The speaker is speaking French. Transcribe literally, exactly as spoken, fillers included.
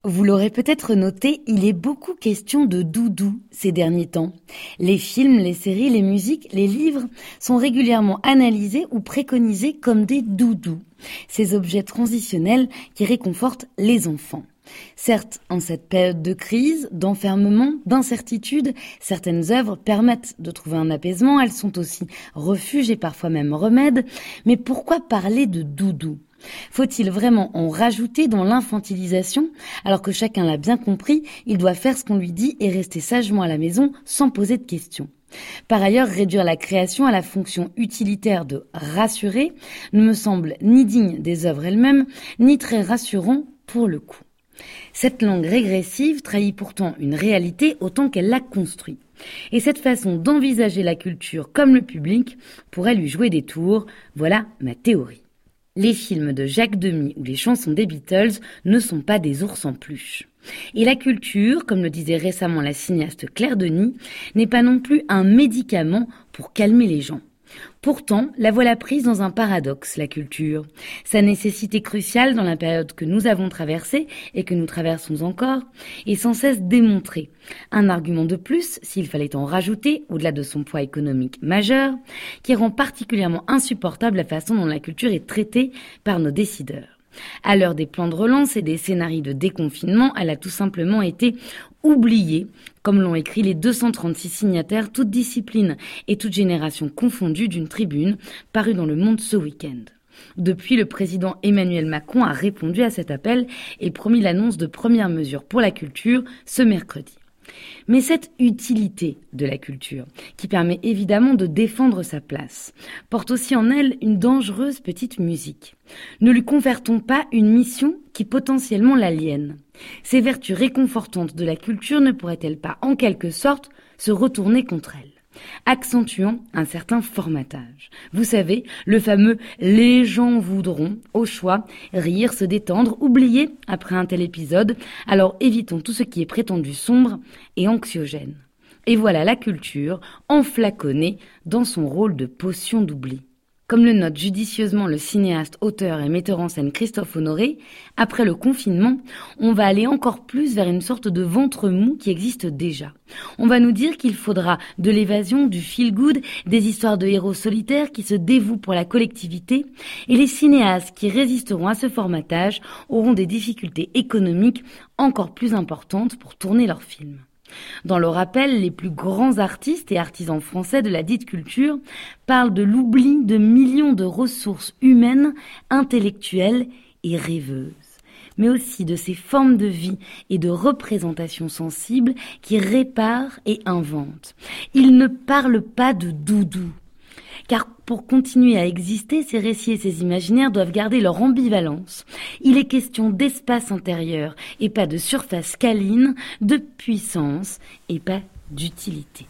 Vous l'aurez peut-être noté, il est beaucoup question de doudou ces derniers temps. Les films, les séries, les musiques, les livres sont régulièrement analysés ou préconisés comme des doudous, ces objets transitionnels qui réconfortent les enfants. Certes, en cette période de crise, d'enfermement, d'incertitude, certaines œuvres permettent de trouver un apaisement, elles sont aussi refuge et parfois même remède, mais pourquoi parler de doudou ? Faut-il vraiment en rajouter dans l'infantilisation, alors que chacun l'a bien compris, il doit faire ce qu'on lui dit et rester sagement à la maison sans poser de questions. Par ailleurs, réduire la création à la fonction utilitaire de rassurer ne me semble ni digne des œuvres elles-mêmes, ni très rassurant pour le coup. Cette langue régressive trahit pourtant une réalité autant qu'elle la construit. Et cette façon d'envisager la culture comme le public pourrait lui jouer des tours, voilà ma théorie. Les films de Jacques Demy ou les chansons des Beatles ne sont pas des ours en peluche. Et la culture, comme le disait récemment la cinéaste Claire Denis, n'est pas non plus un médicament pour calmer les gens. Pourtant, la voilà prise dans un paradoxe, la culture. Sa nécessité cruciale dans la période que nous avons traversée et que nous traversons encore est sans cesse démontrée. Un argument de plus, s'il fallait en rajouter, au-delà de son poids économique majeur, qui rend particulièrement insupportable la façon dont la culture est traitée par nos décideurs. À l'heure des plans de relance et des scénarios de déconfinement, elle a tout simplement été oubliée, comme l'ont écrit les deux cent trente-six signataires, toutes disciplines et toutes générations confondues d'une tribune parue dans Le Monde ce week-end. Depuis, le président Emmanuel Macron a répondu à cet appel et promis l'annonce de premières mesures pour la culture ce mercredi. Mais cette utilité de la culture, qui permet évidemment de défendre sa place, porte aussi en elle une dangereuse petite musique. Ne lui confère-t-on pas une mission qui potentiellement l'aliène ? Ces vertus réconfortantes de la culture ne pourraient-elles pas en quelque sorte se retourner contre elle ? Accentuant un certain formatage. Vous savez, le fameux « les gens voudront » au choix, rire, se détendre, oublier après un tel épisode, alors évitons tout ce qui est prétendu sombre et anxiogène. Et voilà la culture enflaconnée dans son rôle de potion d'oubli. Comme le note judicieusement le cinéaste, auteur et metteur en scène Christophe Honoré, après le confinement, on va aller encore plus vers une sorte de ventre mou qui existe déjà. On va nous dire qu'il faudra de l'évasion, du feel-good, des histoires de héros solitaires qui se dévouent pour la collectivité, et les cinéastes qui résisteront à ce formatage auront des difficultés économiques encore plus importantes pour tourner leurs films. Dans le rappel, les plus grands artistes et artisans français de la dite culture parlent de l'oubli de millions de ressources humaines, intellectuelles et rêveuses, mais aussi de ces formes de vie et de représentation sensibles qui réparent et inventent. Ils ne parlent pas de doudou. Car pour continuer à exister, ces récits et ces imaginaires doivent garder leur ambivalence. Il est question d'espace intérieur et pas de surface câline, de puissance et pas d'utilité.